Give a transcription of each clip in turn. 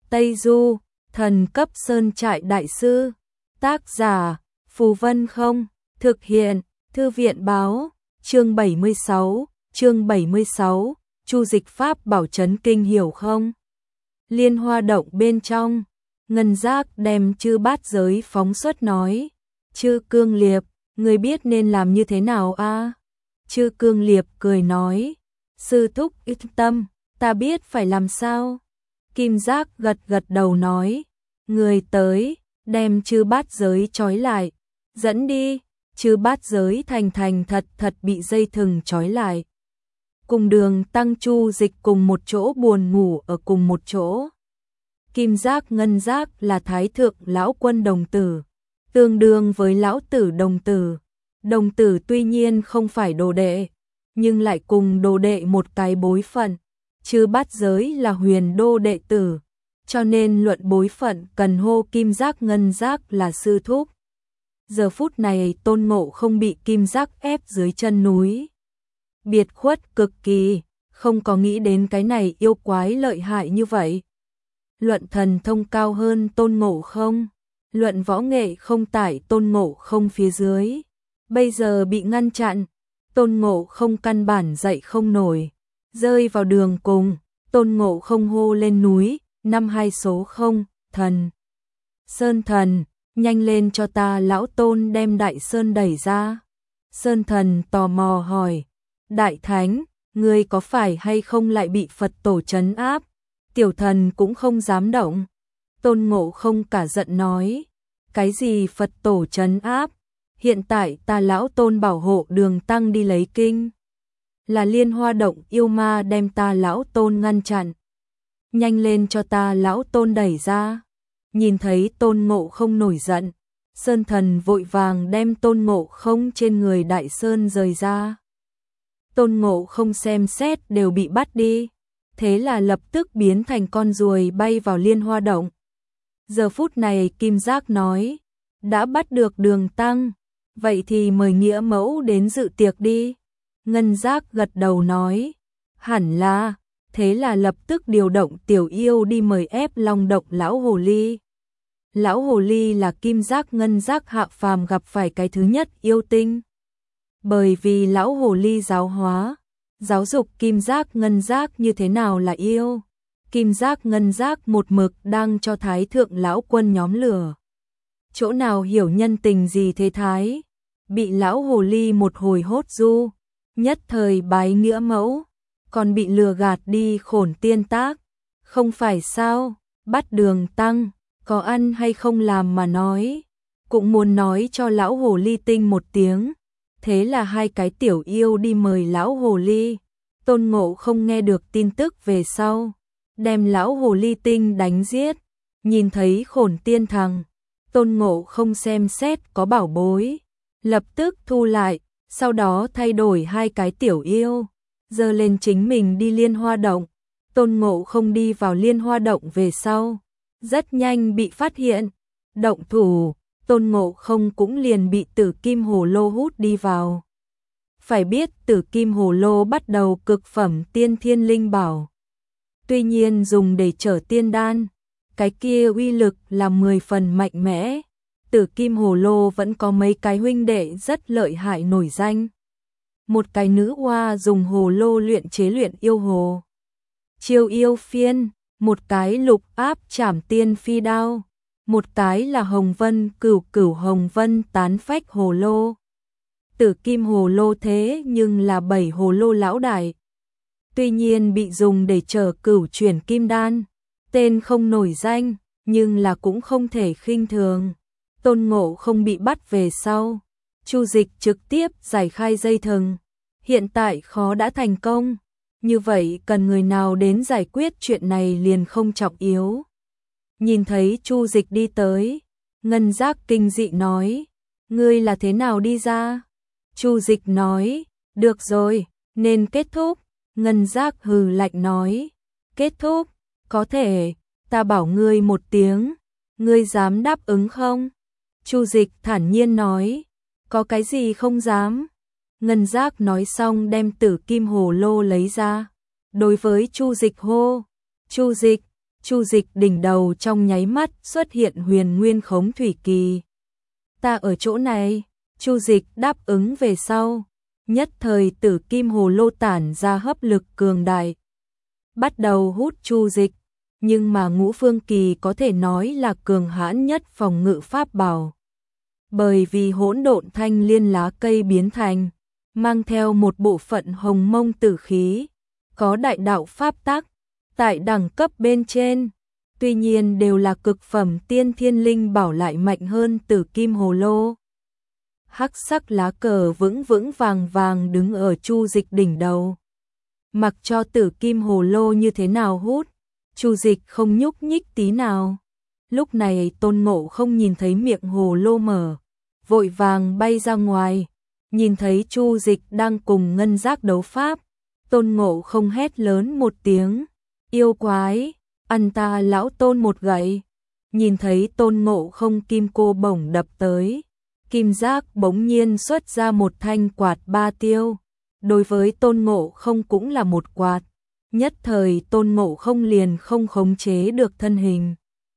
Tây Du, thần cấp sơn trại đại sư. Tác giả, Phù Vân Không, thực hiện, Thư viện báo, chương 76, Chu Dịch Pháp bảo chấn kinh hiểu không? Liên Hoa động bên trong, Ngân Giác đem Chư Bát Giới phóng xuất nói, Chư Cương Liệp, người biết nên làm như thế nào a? Chư Cương Liệp cười nói, sư thúc yên tâm, ta biết phải làm sao. Kim Giác gật gật đầu nói, người tới, đem Chư Bát Giới trói lại, dẫn đi. Chư Bát Giới thành thật bị dây thừng trói lại. Cùng Đường Tăng Chu Dịch cùng một chỗ buồn ngủ ở cùng một chỗ. Kim Giác Ngân Giác là Thái Thượng Lão Quân đồng tử, tương đương với Lão Tử đồng tử. Đồng tử tuy nhiên không phải đồ đệ, nhưng lại cùng đồ đệ một cái bối phận. Chư Bát Giới là Huyền Đô đệ tử, cho nên luận bối phận cần hô Kim Giác Ngân Giác là sư thúc. Giờ phút này Tôn Ngộ không bị Kim Giác ép dưới chân núi. Biệt khuất cực kỳ, không có nghĩ đến cái này yêu quái lợi hại như vậy. Luận thần thông cao hơn Tôn Ngộ không, luận võ nghệ không tải Tôn Ngộ không phía dưới. Bây giờ bị ngăn chặn, Tôn Ngộ không căn bản dậy không nổi, rơi vào đường cùng. Tôn Ngộ không hô lên núi, 52 số 0, thần. Sơn thần, nhanh lên cho ta, lão Tôn đem Đại Sơn đẩy ra. Sơn thần tò mò hỏi, Đại Thánh, ngươi có phải hay không lại bị Phật tổ trấn áp? Tiểu thần cũng không dám động. Tôn Ngộ không cả giận nói, cái gì Phật tổ trấn áp? Hiện tại ta lão Tôn bảo hộ Đường Tăng đi lấy kinh. Là Liên Hoa động yêu ma đem ta lão Tôn ngăn chặn. Nhanh lên cho ta lão Tôn đẩy ra. Nhìn thấy Tôn Ngộ không nổi giận, Sơn thần vội vàng đem Tôn Ngộ không trên người Đại Sơn rời ra. Tôn Ngộ không xem xét đều bị bắt đi, thế là lập tức biến thành con ruồi bay vào Liên Hoa động. Giờ phút này Kim Giác nói, đã bắt được Đường Tăng, vậy thì mời nghĩa mẫu đến dự tiệc đi. Ngân Giác gật đầu nói, hẳn là, thế là lập tức điều động tiểu yêu đi mời ép Long động lão hồ ly. Lão hồ ly là Kim Giác Ngân Giác hạ phàm gặp phải cái thứ nhất yêu tinh. Bởi vì lão hồ ly giáo hóa, giáo dục Kim Giác Ngân Giác như thế nào là yêu. Kim Giác Ngân Giác một mực đang cho Thái Thượng Lão Quân nhóm lửa. Chỗ nào hiểu nhân tình gì thế thái, bị lão hồ ly một hồi hốt du, nhất thời bái nghĩa mẫu, còn bị lừa gạt đi khổn tiên tác. Không phải sao, bắt Đường Tăng, có ăn hay không làm mà nói, cũng muốn nói cho lão hồ ly tinh một tiếng. Thế là hai cái tiểu yêu đi mời lão hồ ly. Tôn Ngộ không nghe được tin tức về sau, đem lão hồ ly tinh đánh giết. Nhìn thấy khổn tiên thằng, Tôn Ngộ không xem xét có bảo bối, lập tức thu lại, sau đó thay đổi hai cái tiểu yêu, giơ lên chính mình đi Liên Hoa động. Tôn Ngộ không đi vào Liên Hoa động về sau, rất nhanh bị phát hiện, động thủ, Tôn Ngộ không cũng liền bị Tử Kim Hồ Lô hút đi vào. Phải biết Tử Kim Hồ Lô bắt đầu cực phẩm tiên thiên linh bảo. Tuy nhiên dùng để trở tiên đan, cái kia uy lực là 10 phần mạnh mẽ. Tử Kim Hồ Lô vẫn có mấy cái huynh đệ rất lợi hại nổi danh. Một cái nữ hoa dùng hồ lô luyện chế luyện yêu hồ, chiêu yêu phiên, một cái lục áp trảm tiên phi đao, một cái là Hồng Vân cửu Hồng Vân tán phách hồ lô. Tử Kim Hồ Lô thế nhưng là 7 hồ lô lão đại. Tuy nhiên bị dùng để trở cửu chuyển kim đan, tên không nổi danh, nhưng là cũng không thể khinh thường. Tôn Ngộ không bị bắt về sau, Chu Dịch trực tiếp giải khai dây thừng. Hiện tại khó đã thành công, như vậy cần người nào đến giải quyết chuyện này liền không trọng yếu. Nhìn thấy Chu Dịch đi tới, Ngân Giác kinh dị nói, ngươi là thế nào đi ra? Chu Dịch nói, được rồi, nên kết thúc. Ngân Giác hừ lạnh nói, kết thúc, có thể, ta bảo ngươi một tiếng, ngươi dám đáp ứng không? Chu Dịch thản nhiên nói, có cái gì không dám? Ngân Giác nói xong đem Tử Kim Hồ Lô lấy ra, đối với Chu Dịch hô, Chu Dịch, Chu Dịch đỉnh đầu trong nháy mắt xuất hiện huyền nguyên khống thủy kỳ. Ta ở chỗ này, Chu Dịch đáp ứng về sau, nhất thời tử kim hồ lô tản ra hấp lực cường đại, bắt đầu hút Chu Dịch, nhưng mà Ngũ Phương Kỳ có thể nói là cường hãn nhất phòng ngự pháp bảo. Bởi vì hỗn độn thanh liên lá cây biến thành, mang theo một bộ phận hồng mông tử khí, có đại đạo pháp tắc, tại đẳng cấp bên trên, tuy nhiên đều là cực phẩm tiên thiên linh bảo lại mạnh hơn tử kim hồ lô. Hắc sắc lá cờ vững vững vàng vàng đứng ở Chu Dịch đỉnh đầu. Mặc cho tử kim hồ lô như thế nào hút, Chu Dịch không nhúc nhích tí nào. Lúc này Tôn Ngộ không nhìn thấy miệng hồ lô mở, vội vàng bay ra ngoài, nhìn thấy Chu Dịch đang cùng ngân giác đấu pháp, Tôn Ngộ không hét lớn một tiếng, yêu quái, ăn ta lão Tôn một gậy. Nhìn thấy Tôn Ngộ không kim cô bổng đập tới, kim giác bỗng nhiên xuất ra một thanh quạt ba tiêu, đối với Tôn Ngộ không cũng là một quạt, nhất thời Tôn Ngộ không liền không khống chế được thân hình,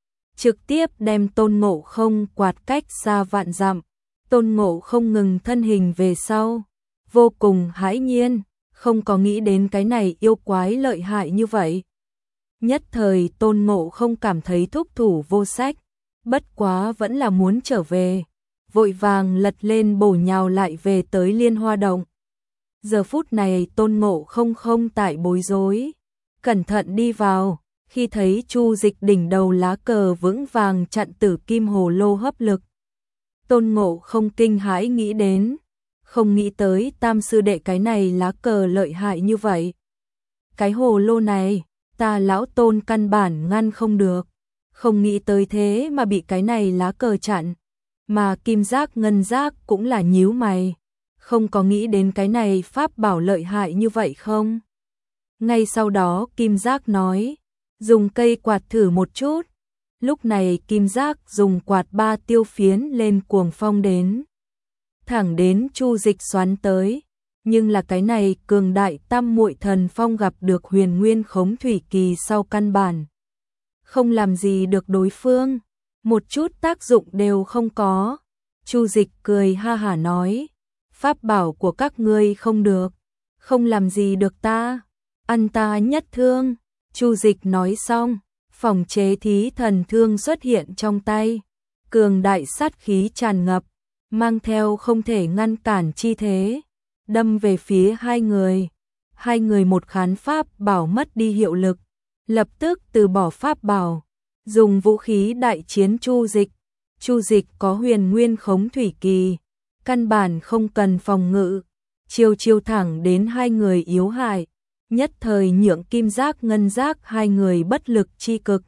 trực tiếp đem Tôn Ngộ không quạt cách xa vạn dặm. Tôn Ngộ không ngừng thân hình về sau, vô cùng hãi nhiên, không có nghĩ đến cái này yêu quái lợi hại như vậy. Nhất thời Tôn Ngộ không cảm thấy thúc thủ vô sách, bất quá vẫn là muốn trở về, vội vàng lật lên bổ nhào lại về tới Liên Hoa Động. Giờ phút này Tôn Ngộ không không tại bối rối, cẩn thận đi vào, khi thấy Chu Dịch đỉnh đầu lá cờ vững vàng chặn tử kim hồ lô hấp lực. Tôn Ngộ không kinh hãi nghĩ đến, không nghĩ tới Tam sư đệ cái này lá cờ lợi hại như vậy. Cái hồ lô này, ta lão Tôn căn bản ngăn không được, không nghĩ tới thế mà bị cái này lá cờ chặn. Mà kim giác ngân giác cũng là nhíu mày, không có nghĩ đến cái này pháp bảo lợi hại như vậy không. Ngay sau đó kim giác nói, dùng cây quạt thử một chút. Lúc này kim giác dùng quạt ba tiêu phiến lên cuồng phong đến, thẳng đến Chu Dịch xoắn tới, nhưng là cái này cường đại tam muội thần phong gặp được huyền nguyên khống thủy kỳ sau căn bản không làm gì được đối phương, một chút tác dụng đều không có. Chu Dịch cười ha hả nói, pháp bảo của các ngươi không được, không làm gì được ta, ăn ta nhất thương. Chu Dịch nói xong, phòng chế thí thần thương xuất hiện trong tay, cường đại sát khí tràn ngập, mang theo không thể ngăn cản chi thế, đâm về phía hai người. Hai người một khán pháp bảo mất đi hiệu lực, lập tức từ bỏ pháp bảo, dùng vũ khí đại chiến Chu Dịch. Chu Dịch có huyền nguyên khống thủy kỳ, căn bản không cần phòng ngự, chiêu thẳng đến hai người yếu hại, nhất thời nhượng kim giác ngân giác hai người bất lực chi cực.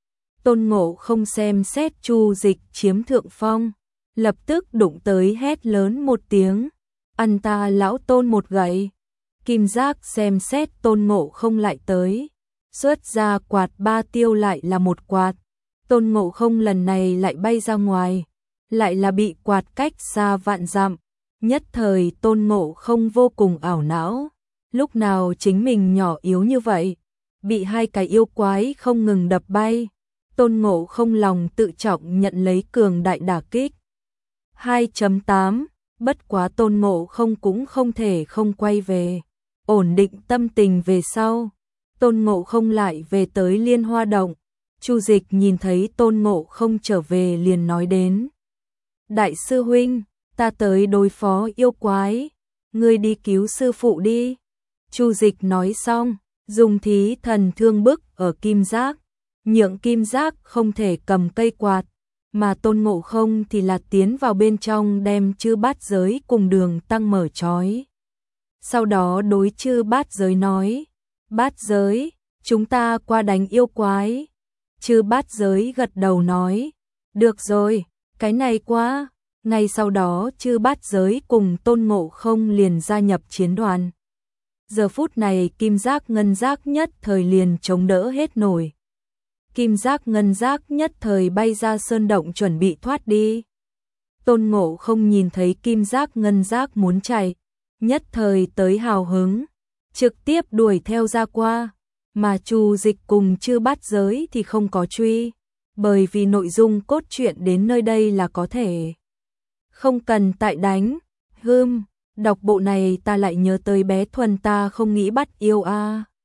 Tôn Ngộ không xem xét Chu Dịch chiếm thượng phong, lập tức đụng tới hét lớn một tiếng, ăn ta lão Tôn một gậy. Kim giác xem xét Tôn Ngộ không lại tới, xuất ra quạt ba tiêu lại là một quạt. Tôn Ngộ không lần này lại bay ra ngoài, lại là bị quạt cách xa vạn dặm. Nhất thời Tôn Ngộ không vô cùng ảo não, lúc nào chính mình nhỏ yếu như vậy, bị hai cái yêu quái không ngừng đập bay. Tôn Ngộ không lòng tự trọng nhận lấy cường đại đả kích. 2.8 Bất quá Tôn Ngộ không cũng không thể không quay về, ổn định tâm tình về sau, Tôn Ngộ không lại về tới Liên Hoa Động. Chu Dịch nhìn thấy Tôn Ngộ không trở về liền nói đến, đại sư huynh, ta tới đối phó yêu quái, ngươi đi cứu sư phụ đi. Chu Dịch nói xong, dùng thí thần thương bức ở kim giác, nhượng kim giác không thể cầm cây quạt, mà Tôn Ngộ không thì là tiến vào bên trong đem chư bát giới cùng Đường Tăng mở trói. Sau đó đối chư bát giới nói, bát giới, chúng ta qua đánh yêu quái. Chư bát giới gật đầu nói, được rồi, cái này quá. Ngay sau đó chư bát giới cùng Tôn Ngộ không liền gia nhập chiến đoàn. Giờ phút này kim giác ngân giác nhất thời liền chống đỡ hết nổi. Kim giác ngân giác nhất thời bay ra sơn động chuẩn bị thoát đi. Tôn Ngộ không nhìn thấy kim giác ngân giác muốn chạy, nhất thời tới hào hứng, trực tiếp đuổi theo ra qua. mà Chu Dịch cùng Chư Bát Giới thì không có truy, bởi vì nội dung cốt truyện đến nơi đây là có thể. Không cần tại đánh, đọc bộ này ta lại nhớ tới bé Thuần ta không nghĩ bắt yêu a.